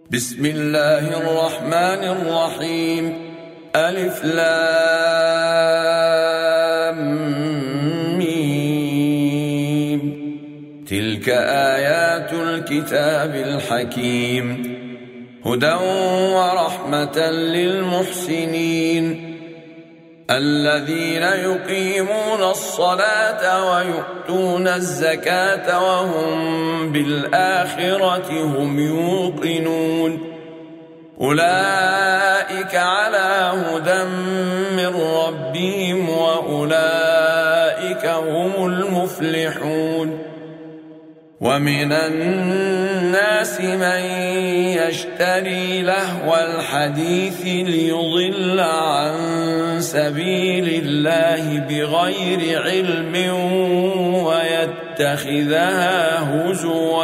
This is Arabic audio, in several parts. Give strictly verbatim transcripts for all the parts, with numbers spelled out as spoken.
بسم الله الرحمن الرحيم. ألف لام ميم. تلك آيات الكتاب الحكيم، هدى ورحمة للمحسنين الذين يقيمون الصلاة ويؤتون الزكاة وهم بالآخرة هم يوقنون. أولئك على هدى من ربهم وأولئك هم المفلحون. ومن الناس من يشتري لهو الحديث ليضل عن سبيل الله بغير علم ويتخذها هزوا،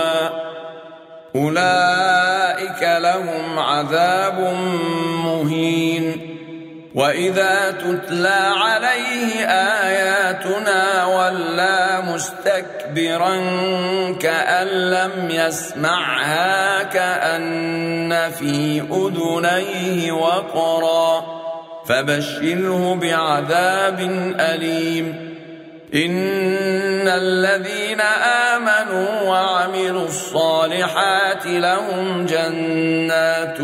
أولئك لهم عذاب مهين. وإذا تتلى عليه آياتنا ولى مستكبرا كأن لم يسمعها كأن في أذنيه وقرا، فبشره بعذاب أليم. إن الذين آمنوا وعملوا الصالحات لهم جنات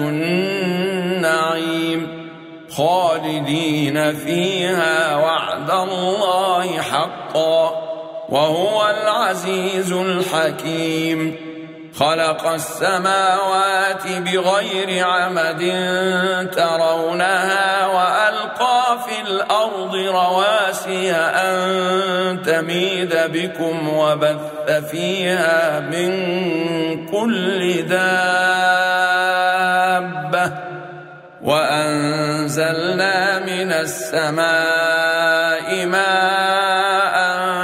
النعيم خالدين فيها وعد الله حقا، وهو العزيز الحكيم. خلق السماوات بغير عمد ترونها وألقى في الأرض رواسي أن تميد بكم وبث فيها من كل دابة، وأنزلنا من السماء ماء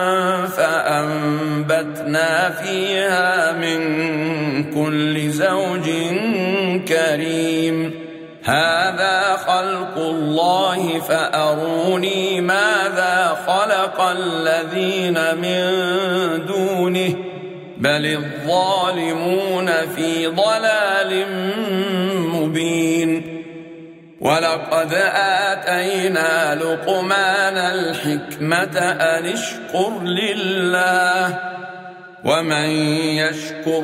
فأنبتنا فيها من كل زوج كريم. هذا خلق الله فأروني ماذا خلق الذين من دونه بل الظالمون في ضلال مبين. ولقد آتينا لقمان الحكمة أن اشكر لله، ومن يشكر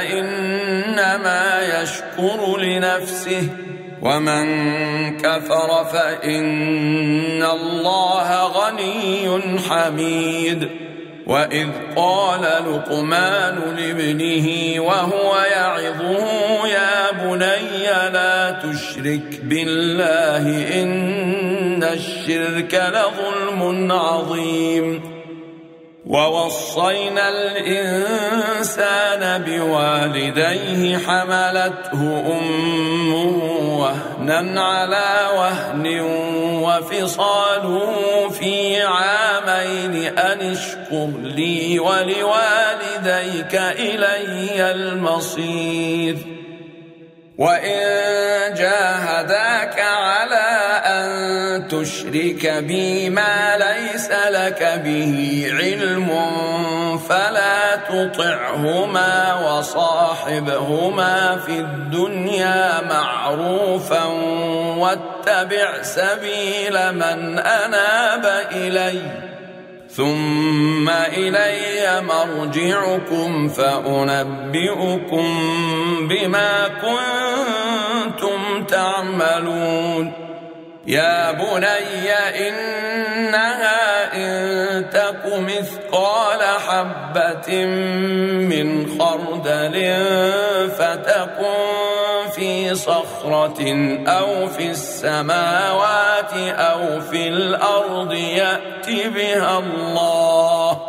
فإنما يشكر لنفسه، ومن كفر فإن الله غني حميد. وإذ قال لقمان لابنه وهو يعظه يا بني لا تشرك بالله إن الشرك لظلم عظيم. ووصينا الإنسان بوالديه حملته أمه وهنا على وهن وفصاله في عامين أن اشكر لي ولوالديك إلي المصير. وإن جاهداك على أن تشرك بي ما ليس لك به علم فلا تطعهما وصاحبهما في الدنيا معروفا واتبع سبيل من أناب إلي، ثم إلي مرجعكم فأنبئكم بما كنتم تعملون. يا بني إنها إن تك مثقال حبة من خردل فتكن في صخرة أو في السماوات أو في الأرض يأت بها الله،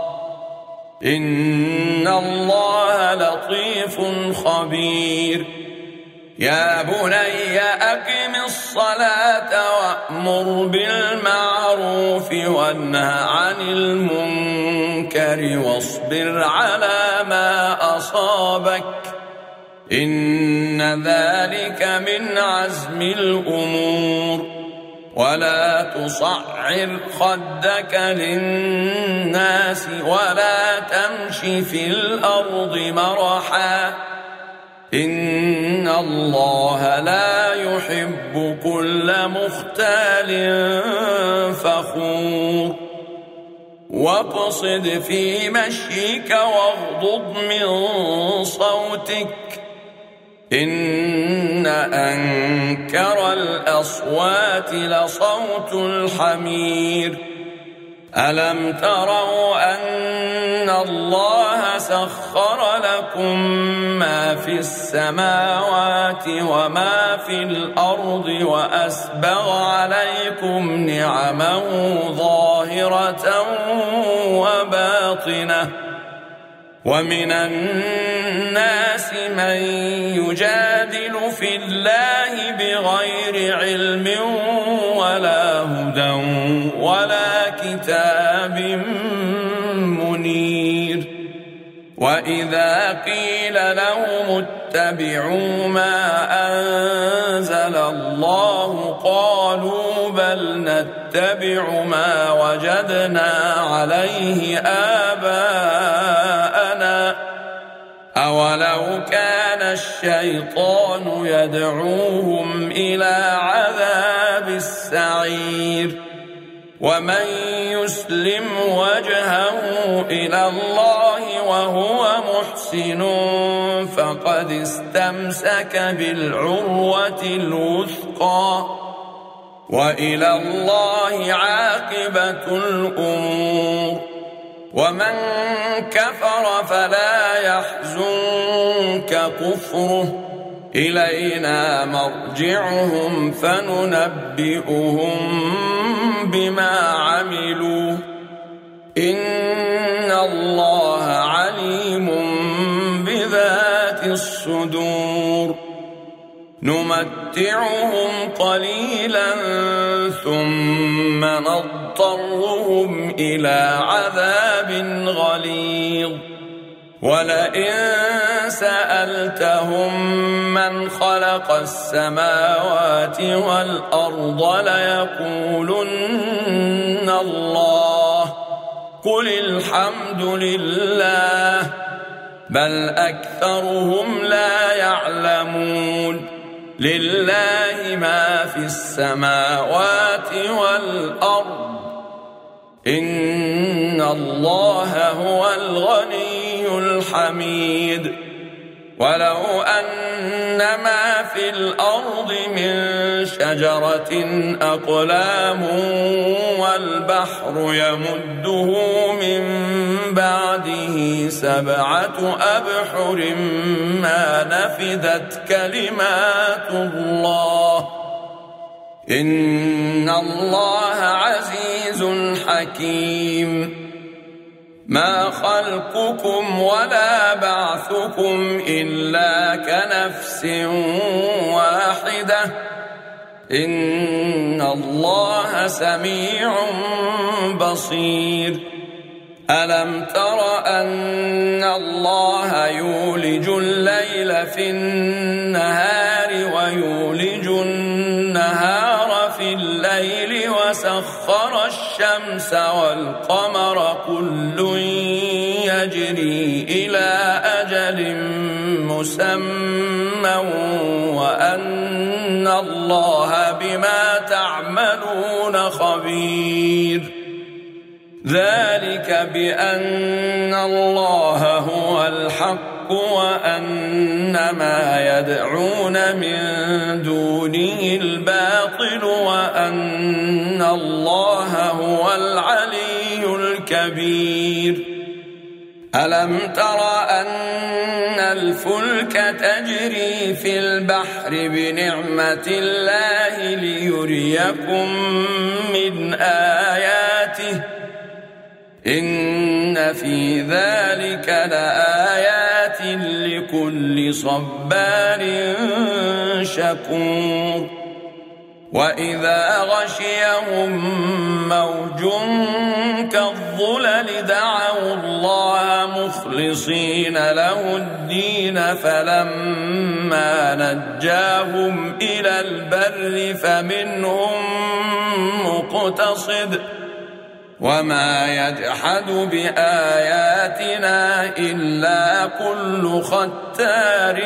إن الله لطيف خبير. يا بني أقم الصلاة وأمر بالمعروف وانه عن المنكر واصبر على ما أصابك، إن ذلك من عزم الأمور. ولا تصعر خدك للناس ولا تمش في الأرض مرحا إن الله لا يحب كل مختال فخور واقصد في مشيك واغضض من صوتك إن أنكر الأصوات لصوت الحمير ألم تروا أن الله سخر لكم ما في السماوات وما في الأرض وأسبغ عليكم نعمه ظاهرة وباطنة ومن الناس من يجادل في الله بغير علم ولا هدى ولا كتاب منير وإذا قيل لهم اتبعوا ما أنزل الله قالوا بل نتبع ما وجدنا عليه آباءنا أولو كان الشيطان يدعوهم إلى عذاب السعير ومن يسلم وجهه إلى الله وهو محسن فقد استمسك بالعروة الوثقى وإلى الله عاقبة الأمور ومن كفر فلا يحزنك كفره إلينا مرجعهم فننبئهم بما عملوا إن الله عليم بذات الصدور نمتعهم قليلا ثم نضطرهم إلى عذاب غليظ ولئن سألتهم من خلق السماوات والأرض ليقولن الله قل الحمد لله بل أكثرهم لا يعلمون لله ما في السماوات والأرض إن الله هو الغني الحميد ولو أن ما في الأرض من شجرة أقلام والبحر يمده من بعده سبعة أبحر ما نفدت كلمات الله إن الله عزيز حكيم ما خلقكم ولا بعثكم إلا كنفس واحدة إن الله سميع بصير ألم تر أن الله يولج الليل في النهار ويولج النهار في الليل وسخر الشمس والقمر كل يجري إلى أجل مسمى وأن الله بما تعملون خبير ذلك بأن الله هو الحق وأن ما يدعون من دونه الباطل وأن الله هو العلي الكبير ألم تر أن الفلك تجري في البحر بنعمة الله ليريكم من آياته إن في ذلك لآيات لكل صبار شكور وإذا غشيهم موج كالظلل دعوا الله مخلصين له الدين فلما نجاهم إلى البر فمنهم مقتصد وما يجحد بآياتنا إلا كل ختار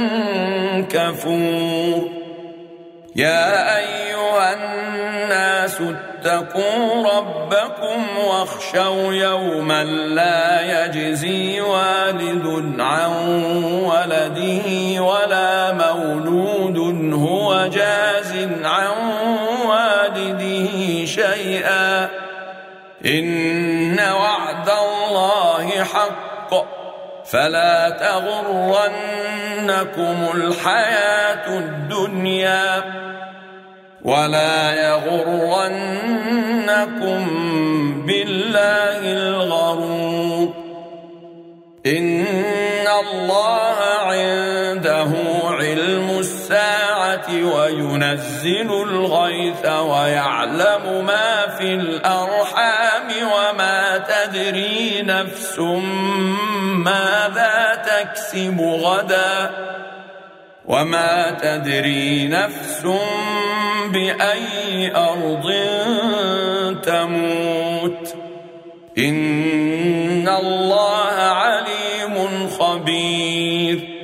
كفور يا أيها الناس اتقوا ربكم واخشوا يوما لا يجزي والد عن ولده ولا مولود هو جاز عن والده شيئا إن وعد الله حق فلا تغرنكم الحياة الدنيا ولا يغرنكم بالله الغرور إن الله عنده علم الساعة وينزل الغيث ويعلم ما في الأرحام وما تدري نفس ماذا تكسب غدا وما تدري نفس بأي أرض تموت إن الله عليم خبير